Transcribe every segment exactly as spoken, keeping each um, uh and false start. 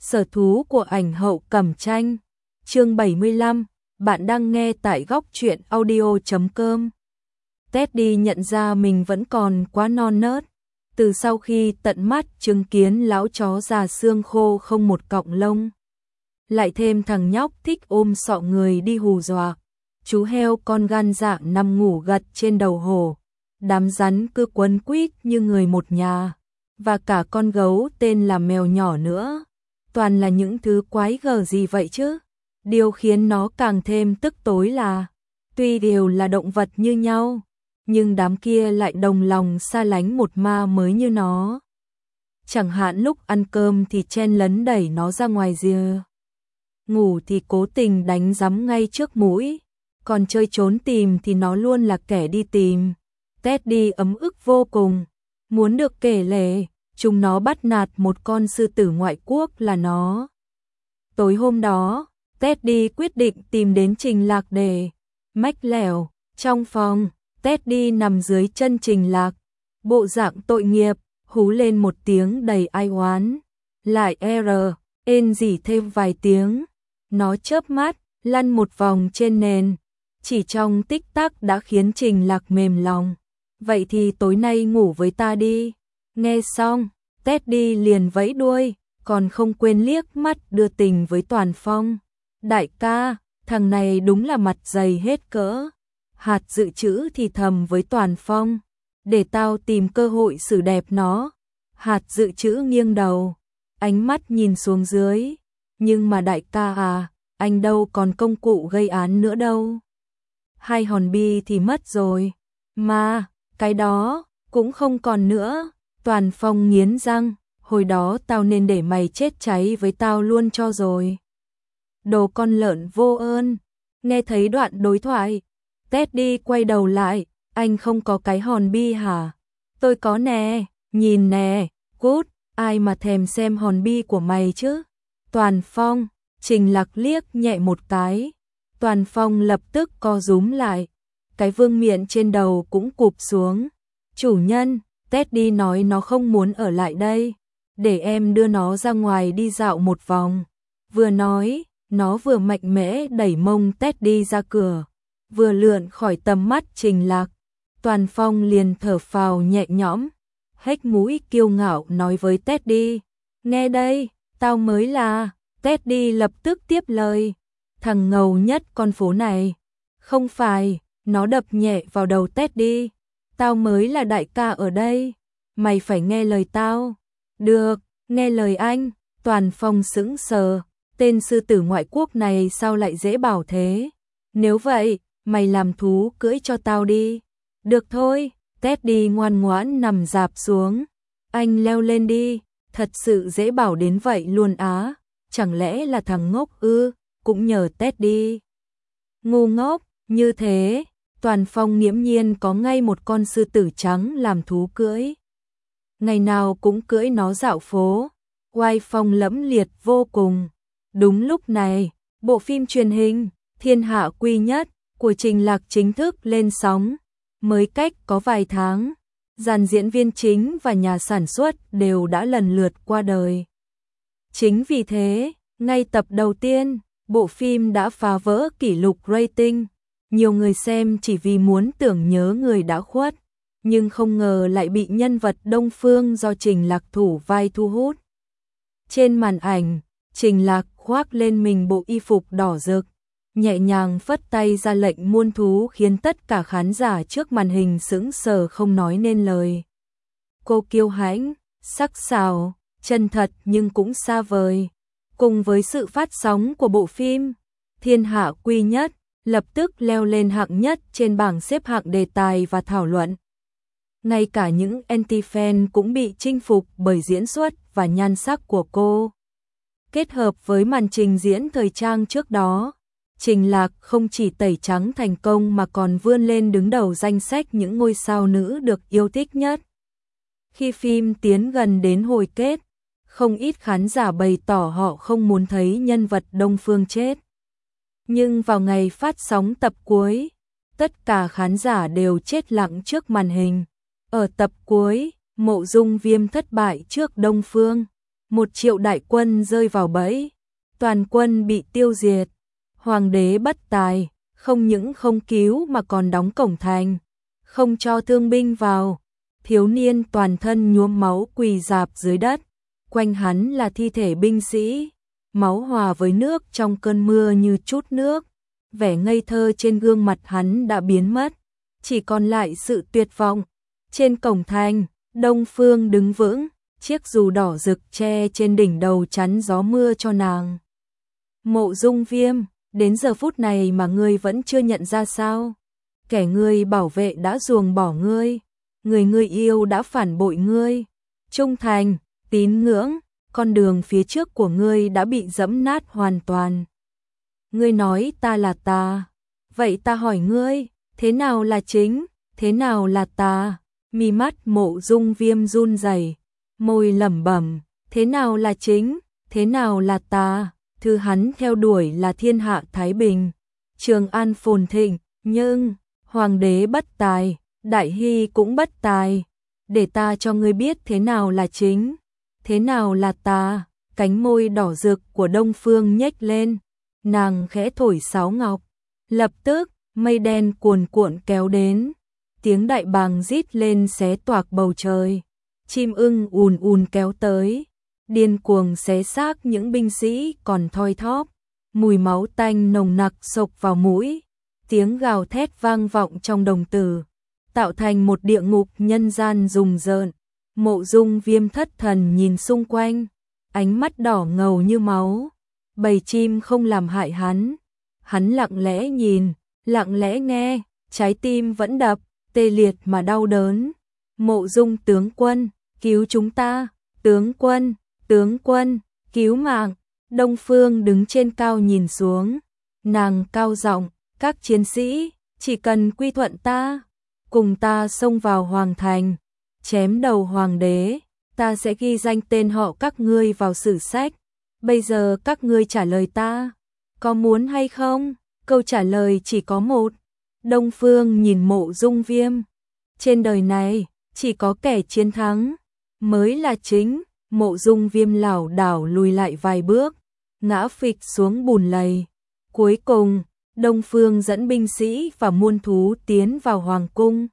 Sở thú của ảnh hậu Cẩm Tranh. Chương bảy mươi lăm, bạn đang nghe tại góc truyện audio chấm com. Teddy nhận ra mình vẫn còn quá non nớt. Từ sau khi tận mắt chứng kiến lão chó già xương khô không một cọng lông. Lại thêm thằng nhóc thích ôm sọ người đi hù dọa. Chú heo con gan dạ nằm ngủ gật trên đầu hổ. Đám rắn cứ quấn quýt như người một nhà. Và cả con gấu tên là mèo nhỏ nữa. Toàn là những thứ quái gở gì vậy chứ? Điều khiến nó càng thêm tức tối là, tuy đều là động vật như nhau, nhưng đám kia lại đồng lòng xa lánh một ma mới như nó. Chẳng hạn lúc ăn cơm thì chen lấn đẩy nó ra ngoài rìa. Ngủ thì cố tình đánh giấm ngay trước mũi, còn chơi trốn tìm thì nó luôn là kẻ đi tìm. Teddy ấm ức vô cùng, muốn được kể lể, chúng nó bắt nạt một con sư tử ngoại quốc là nó. Tối hôm đó, Teddy quyết định tìm đến Trình Lạc để mách lẻo. Trong phòng, Teddy nằm dưới chân Trình Lạc, bộ dạng tội nghiệp, hú lên một tiếng đầy ai oán. Lại R, ên rỉ thêm vài tiếng. Nó chớp mắt, lăn một vòng trên nền. Chỉ trong tích tắc đã khiến Trình Lạc mềm lòng. Vậy thì tối nay ngủ với ta đi. Nghe xong, Teddy liền vẫy đuôi, còn không quên liếc mắt đưa tình với Toàn Phong. Đại ca, thằng này đúng là mặt dày hết cỡ. Hạt dự trữ thì thầm với Toàn Phong, để tao tìm cơ hội xử đẹp nó. Hạt dự trữ nghiêng đầu, ánh mắt nhìn xuống dưới. Nhưng mà đại ca à, anh đâu còn công cụ gây án nữa đâu. Hai hòn bi thì mất rồi. Mà, cái đó, cũng không còn nữa. Toàn Phong nghiến răng, hồi đó tao nên để mày chết cháy với tao luôn cho rồi. Đồ con lợn vô ơn. Nghe thấy đoạn đối thoại, Teddy quay đầu lại, anh không có cái hòn bi hả? Tôi có nè, nhìn nè, cút, ai mà thèm xem hòn bi của mày chứ? Toàn Phong, Trình Lạc liếc nhẹ một cái. Toàn Phong lập tức co rúm lại, cái vương miện trên đầu cũng cụp xuống. Chủ nhân, Teddy nói nó không muốn ở lại đây, để em đưa nó ra ngoài đi dạo một vòng. Vừa nói, nó vừa mạnh mẽ đẩy mông Teddy ra cửa, vừa lượn khỏi tầm mắt Trình Lạc. Toàn Phong liền thở phào nhẹ nhõm, hếch mũi kiêu ngạo nói với Teddy, nghe đây, tao mới là. Teddy lập tức tiếp lời, thằng ngầu nhất con phố này. Không phải, nó đập nhẹ vào đầu Teddy, tao mới là đại ca ở đây, mày phải nghe lời tao. Được, nghe lời anh. Toàn Phong sững sờ, tên sư tử ngoại quốc này sao lại dễ bảo thế? Nếu vậy, mày làm thú cưỡi cho tao đi. Được thôi, Teddy ngoan ngoãn nằm rạp xuống. Anh leo lên đi, thật sự dễ bảo đến vậy luôn á. Chẳng lẽ là thằng ngốc ư? Cũng nhờ Teddy. Ngu ngốc, như thế, Toàn Phong nghiễm nhiên có ngay một con sư tử trắng làm thú cưỡi. Ngày nào cũng cưỡi nó dạo phố, oai phong lẫm liệt vô cùng. Đúng lúc này, bộ phim truyền hình Thiên Hạ Quy Nhất của Trình Lạc chính thức lên sóng. Mới cách có vài tháng, dàn diễn viên chính và nhà sản xuất đều đã lần lượt qua đời. Chính vì thế, ngay tập đầu tiên, bộ phim đã phá vỡ kỷ lục rating. Nhiều người xem chỉ vì muốn tưởng nhớ người đã khuất, nhưng không ngờ lại bị nhân vật Đông Phương do Trình Lạc thủ vai thu hút. Trên màn ảnh, Trình Lạc khoác lên mình bộ y phục đỏ rực, nhẹ nhàng phất tay ra lệnh muôn thú khiến tất cả khán giả trước màn hình sững sờ không nói nên lời. Cô kiêu hãnh, sắc sảo, chân thật nhưng cũng xa vời. Cùng với sự phát sóng của bộ phim, Thiên Hạ Quy Nhất lập tức leo lên hạng nhất trên bảng xếp hạng đề tài và thảo luận. Ngay cả những anti-fan cũng bị chinh phục bởi diễn xuất và nhan sắc của cô. Kết hợp với màn trình diễn thời trang trước đó, Trình Lạc không chỉ tẩy trắng thành công mà còn vươn lên đứng đầu danh sách những ngôi sao nữ được yêu thích nhất. Khi phim tiến gần đến hồi kết, không ít khán giả bày tỏ họ không muốn thấy nhân vật Đông Phương chết. Nhưng vào ngày phát sóng tập cuối, tất cả khán giả đều chết lặng trước màn hình. Ở tập cuối, Mộ Dung Viêm thất bại trước Đông Phương. Một triệu đại quân rơi vào bẫy, toàn quân bị tiêu diệt. Hoàng đế bất tài, không những không cứu mà còn đóng cổng thành, không cho thương binh vào. Thiếu niên toàn thân nhuốm máu quỳ rạp dưới đất, quanh hắn là thi thể binh sĩ, máu hòa với nước trong cơn mưa như chút nước. Vẻ ngây thơ trên gương mặt hắn đã biến mất, chỉ còn lại sự tuyệt vọng. Trên cổng thành, Đông Phương đứng vững, chiếc dù đỏ rực che trên đỉnh đầu chắn gió mưa cho nàng. Mộ Dung Viêm, đến giờ phút này mà ngươi vẫn chưa nhận ra sao? Kẻ ngươi bảo vệ đã ruồng bỏ ngươi, người ngươi yêu đã phản bội ngươi. Trung thành, tín ngưỡng, con đường phía trước của ngươi đã bị dẫm nát hoàn toàn. Ngươi nói ta là tà, vậy ta hỏi ngươi, thế nào là chính, thế nào là tà? Mi mắt Mộ Dung Viêm run rẩy, môi lẩm bẩm, thế nào là chính, thế nào là tà? Thứ hắn theo đuổi là thiên hạ thái bình, Trường An phồn thịnh, nhưng hoàng đế bất tài, đại hy cũng bất tài. Để ta cho ngươi biết thế nào là chính, thế nào là tà. Cánh môi đỏ rực của Đông Phương nhếch lên, nàng khẽ thổi sáo ngọc, lập tức mây đen cuồn cuộn kéo đến, tiếng đại bàng rít lên xé toạc bầu trời, chim ưng ùn ùn kéo tới, điên cuồng xé xác những binh sĩ còn thoi thóp, mùi máu tanh nồng nặc xộc vào mũi, tiếng gào thét vang vọng trong đồng tử, tạo thành một địa ngục nhân gian rùng rợn. Mộ Dung Viêm thất thần nhìn xung quanh, ánh mắt đỏ ngầu như máu. Bầy chim không làm hại hắn, hắn lặng lẽ nhìn, lặng lẽ nghe, trái tim vẫn đập, tê liệt mà đau đớn. Mộ Dung tướng quân, cứu chúng ta, tướng quân, tướng quân, cứu mạng. Đông Phương đứng trên cao nhìn xuống, nàng cao giọng, các chiến sĩ, chỉ cần quy thuận ta, cùng ta xông vào hoàng thành, chém đầu hoàng đế, ta sẽ ghi danh tên họ các ngươi vào sử sách. Bây giờ các ngươi trả lời ta, có muốn hay không? Câu trả lời chỉ có một. Đông Phương nhìn Mộ Dung Viêm, trên đời này chỉ có kẻ chiến thắng mới là chính. Mộ Dung Viêm lảo đảo lùi lại vài bước, ngã phịch xuống bùn lầy. Cuối cùng, Đông Phương dẫn binh sĩ và muôn thú tiến vào hoàng cung,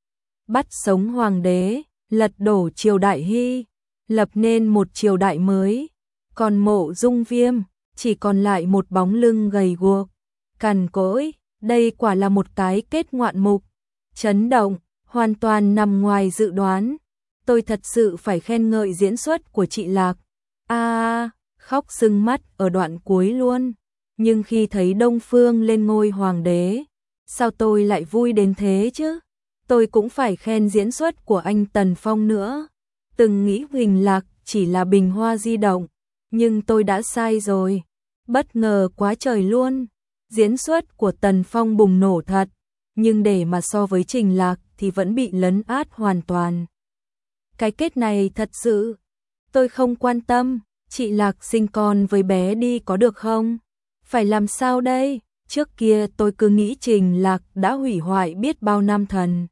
bắt sống hoàng đế, lật đổ triều đại Hy, lập nên một triều đại mới. Còn Mộ Dung Viêm chỉ còn lại một bóng lưng gầy guộc, cằn cỗi. Đây quả là một cái kết ngoạn mục, chấn động, hoàn toàn nằm ngoài dự đoán. Tôi thật sự phải khen ngợi diễn xuất của chị Lạc. A, à, khóc sưng mắt ở đoạn cuối luôn. Nhưng khi thấy Đông Phương lên ngôi hoàng đế, sao tôi lại vui đến thế chứ? Tôi cũng phải khen diễn xuất của anh Tần Phong nữa. Từng nghĩ Huỳnh Lạc chỉ là bình hoa di động, nhưng tôi đã sai rồi. Bất ngờ quá trời luôn. Diễn xuất của Tần Phong bùng nổ thật, nhưng để mà so với Trình Lạc thì vẫn bị lấn át hoàn toàn. Cái kết này thật sự, tôi không quan tâm. Chị Lạc sinh con với bé đi có được không? Phải làm sao đây? Trước kia tôi cứ nghĩ Trình Lạc đã hủy hoại biết bao nam thần.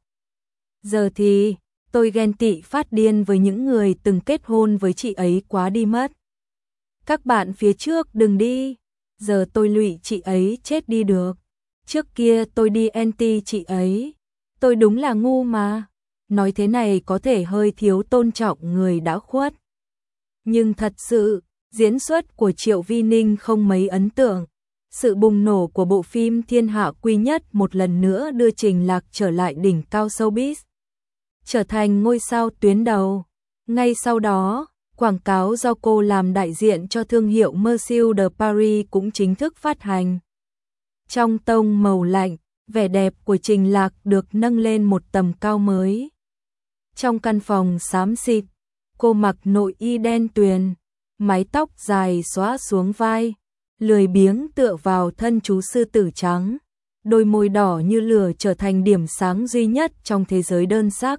Giờ thì, tôi ghen tị phát điên với những người từng kết hôn với chị ấy quá đi mất. Các bạn phía trước đừng đi, giờ tôi lụy chị ấy chết đi được. Trước kia tôi đi anti chị ấy, tôi đúng là ngu mà. Nói thế này có thể hơi thiếu tôn trọng người đã khuất. Nhưng thật sự, diễn xuất của Triệu Vi Ninh không mấy ấn tượng. Sự bùng nổ của bộ phim Thiên Hạ Quy Nhất một lần nữa đưa Trình Lạc trở lại đỉnh cao showbiz, trở thành ngôi sao tuyến đầu. Ngay sau đó, quảng cáo do cô làm đại diện cho thương hiệu Monsieur de Paris cũng chính thức phát hành. Trong tông màu lạnh, vẻ đẹp của Trình Lạc được nâng lên một tầm cao mới. Trong căn phòng xám xịt, cô mặc nội y đen tuyền, mái tóc dài xõa xuống vai, lười biếng tựa vào thân chú sư tử trắng, đôi môi đỏ như lửa trở thành điểm sáng duy nhất trong thế giới đơn sắc.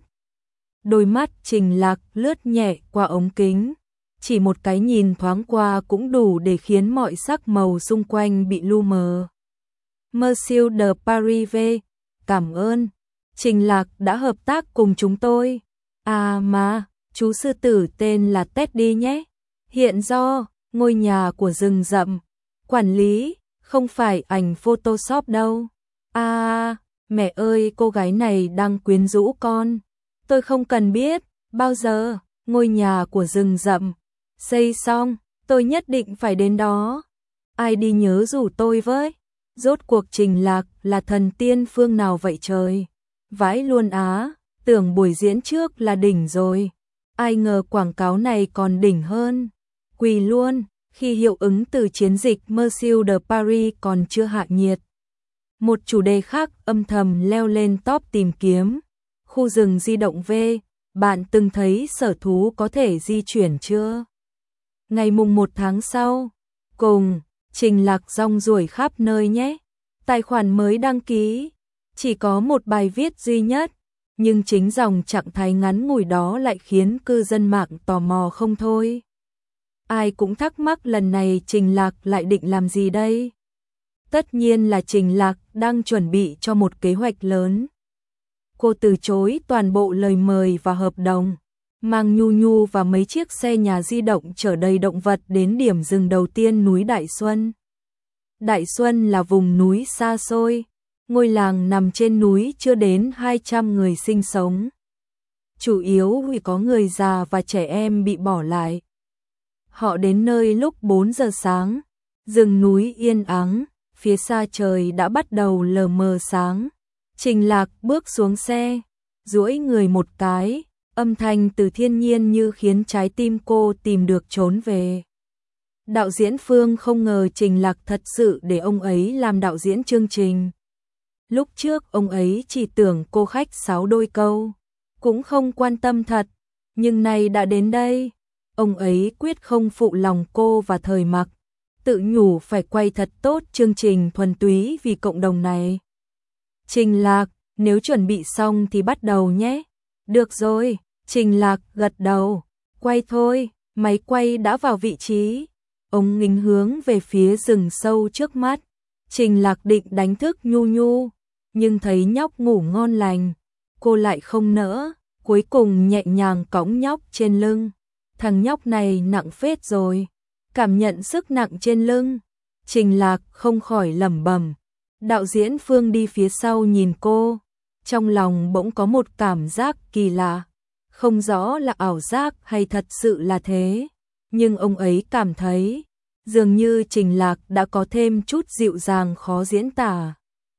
Đôi mắt Trình Lạc lướt nhẹ qua ống kính, chỉ một cái nhìn thoáng qua cũng đủ để khiến mọi sắc màu xung quanh bị lu mờ. Monsieur de Paris V, cảm ơn, Trình Lạc đã hợp tác cùng chúng tôi. À mà, chú sư tử tên là Teddy nhé. Hiện do, ngôi nhà của rừng rậm. Quản lý, không phải ảnh Photoshop đâu. À, mẹ ơi, cô gái này đang quyến rũ con. Tôi không cần biết, bao giờ, ngôi nhà của rừng rậm. Xây xong, tôi nhất định phải đến đó. Ai đi nhớ rủ tôi với. Rốt cuộc Trình Lạc là thần tiên phương nào vậy trời. Vãi luôn á, tưởng buổi diễn trước là đỉnh rồi. Ai ngờ quảng cáo này còn đỉnh hơn. Quỳ luôn, khi hiệu ứng từ chiến dịch Monsieur de Paris còn chưa hạ nhiệt. Một chủ đề khác âm thầm leo lên top tìm kiếm. Khu rừng di động V, bạn từng thấy sở thú có thể di chuyển chưa? Ngày mùng một tháng sau, cùng, Trình Lạc rong ruổi khắp nơi nhé. Tài khoản mới đăng ký, chỉ có một bài viết duy nhất, nhưng chính dòng trạng thái ngắn ngủi đó lại khiến cư dân mạng tò mò không thôi. Ai cũng thắc mắc lần này Trình Lạc lại định làm gì đây? Tất nhiên là Trình Lạc đang chuẩn bị cho một kế hoạch lớn. Cô từ chối toàn bộ lời mời và hợp đồng, mang Nhu Nhu và mấy chiếc xe nhà di động chở đầy động vật đến điểm dừng đầu tiên núi Đại Xuân. Đại Xuân là vùng núi xa xôi, ngôi làng nằm trên núi chưa đến hai trăm người sinh sống. Chủ yếu vì có người già và trẻ em bị bỏ lại. Họ đến nơi lúc bốn giờ sáng, rừng núi yên ắng, phía xa trời đã bắt đầu lờ mờ sáng. Trình Lạc bước xuống xe, duỗi người một cái, âm thanh từ thiên nhiên như khiến trái tim cô tìm được trốn về. Đạo diễn Phương không ngờ Trình Lạc thật sự để ông ấy làm đạo diễn chương trình. Lúc trước ông ấy chỉ tưởng cô khách sáo đôi câu, cũng không quan tâm thật, nhưng nay đã đến đây, ông ấy quyết không phụ lòng cô và Thời Mặc, tự nhủ phải quay thật tốt chương trình thuần túy vì cộng đồng này. Trình Lạc, nếu chuẩn bị xong thì bắt đầu nhé. Được rồi, Trình Lạc gật đầu, quay thôi, máy quay đã vào vị trí. Ông nghênh hướng về phía rừng sâu trước mắt. Trình Lạc định đánh thức Nhu Nhu, nhưng thấy nhóc ngủ ngon lành, cô lại không nỡ, cuối cùng nhẹ nhàng cõng nhóc trên lưng. Thằng nhóc này nặng phết rồi, cảm nhận sức nặng trên lưng, Trình Lạc không khỏi lẩm bẩm. Đạo diễn Phương đi phía sau nhìn cô, trong lòng bỗng có một cảm giác kỳ lạ, không rõ là ảo giác hay thật sự là thế, nhưng ông ấy cảm thấy dường như Trình Lạc đã có thêm chút dịu dàng khó diễn tả.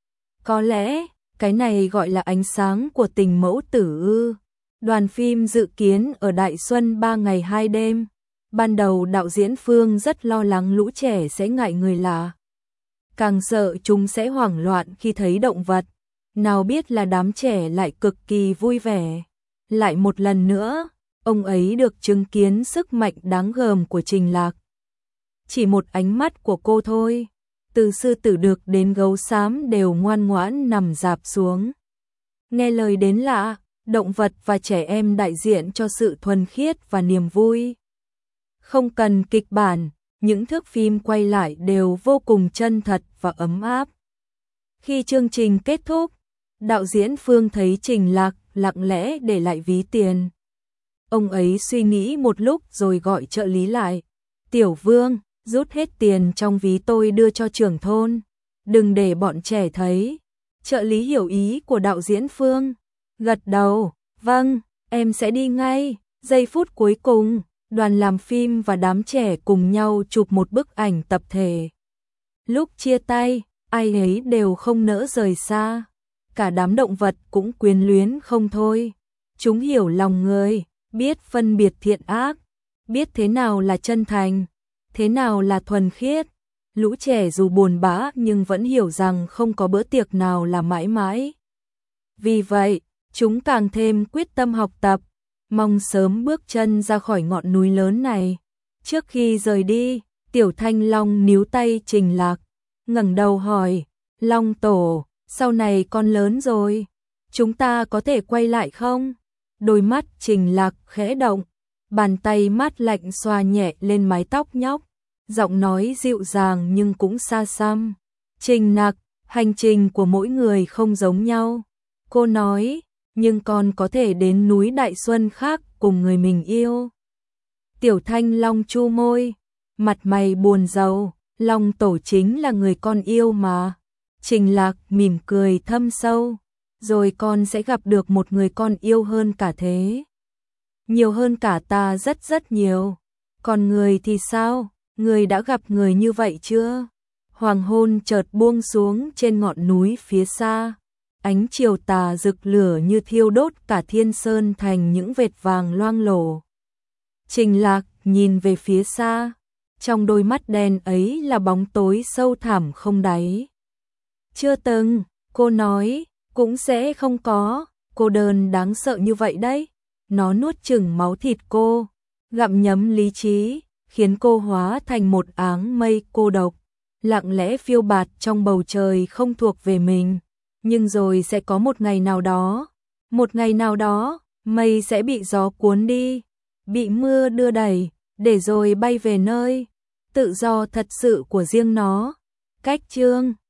Có lẽ, cái này gọi là ánh sáng của tình mẫu tử ư. Đoàn phim dự kiến ở Đại Xuân ba ngày hai đêm. Ban đầu đạo diễn Phương rất lo lắng lũ trẻ sẽ ngại người lạ, càng sợ chúng sẽ hoảng loạn khi thấy động vật. Nào biết là đám trẻ lại cực kỳ vui vẻ. Lại một lần nữa, ông ấy được chứng kiến sức mạnh đáng gờm của Trình Lạc. Chỉ một ánh mắt của cô thôi, từ sư tử đực đến gấu xám đều ngoan ngoãn nằm rạp xuống. Nghe lời đến lạ, động vật và trẻ em đại diện cho sự thuần khiết và niềm vui. Không cần kịch bản, những thước phim quay lại đều vô cùng chân thật và ấm áp. Khi chương trình kết thúc, đạo diễn Phương thấy Trình Lạc lặng lẽ để lại ví tiền. Ông ấy suy nghĩ một lúc rồi gọi trợ lý lại. Tiểu Vương, rút hết tiền trong ví tôi đưa cho trưởng thôn. Đừng để bọn trẻ thấy. Trợ lý hiểu ý của đạo diễn Phương. Gật đầu, vâng, em sẽ đi ngay. Giây phút cuối cùng, đoàn làm phim và đám trẻ cùng nhau chụp một bức ảnh tập thể. Lúc chia tay, ai ấy đều không nỡ rời xa. Cả đám động vật cũng quyến luyến không thôi. Chúng hiểu lòng người, biết phân biệt thiện ác, biết thế nào là chân thành, thế nào là thuần khiết. Lũ trẻ dù buồn bã nhưng vẫn hiểu rằng không có bữa tiệc nào là mãi mãi. Vì vậy, chúng càng thêm quyết tâm học tập, mong sớm bước chân ra khỏi ngọn núi lớn này. Trước khi rời đi, Tiểu Thanh Long níu tay Trình Lạc, ngẩng đầu hỏi, Long Tổ, sau này con lớn rồi, chúng ta có thể quay lại không? Đôi mắt Trình Lạc khẽ động, bàn tay mát lạnh xoa nhẹ lên mái tóc nhóc, giọng nói dịu dàng nhưng cũng xa xăm. Trình Lạc, hành trình của mỗi người không giống nhau. Cô nói, nhưng con có thể đến núi Đại Xuân khác cùng người mình yêu. Tiểu Thanh Long chu môi, mặt mày buồn rầu, Long tổ chính là người con yêu mà. Trình Lạc mỉm cười thâm sâu, rồi con sẽ gặp được một người con yêu hơn cả thế. Nhiều hơn cả ta rất rất nhiều. Còn người thì sao? Người đã gặp người như vậy chưa? Hoàng hôn chợt buông xuống trên ngọn núi phía xa. Ánh chiều tà rực lửa như thiêu đốt cả thiên sơn thành những vệt vàng loang lổ. Trình Lạc nhìn về phía xa, trong đôi mắt đen ấy là bóng tối sâu thẳm không đáy. Chưa từng, cô nói, cũng sẽ không có, cô đơn đáng sợ như vậy đấy. Nó nuốt chửng máu thịt cô, gặm nhấm lý trí, khiến cô hóa thành một áng mây cô độc, lặng lẽ phiêu bạt trong bầu trời không thuộc về mình. Nhưng rồi sẽ có một ngày nào đó, một ngày nào đó, mây sẽ bị gió cuốn đi, bị mưa đưa đẩy, để rồi bay về nơi tự do thật sự của riêng nó. Cách chương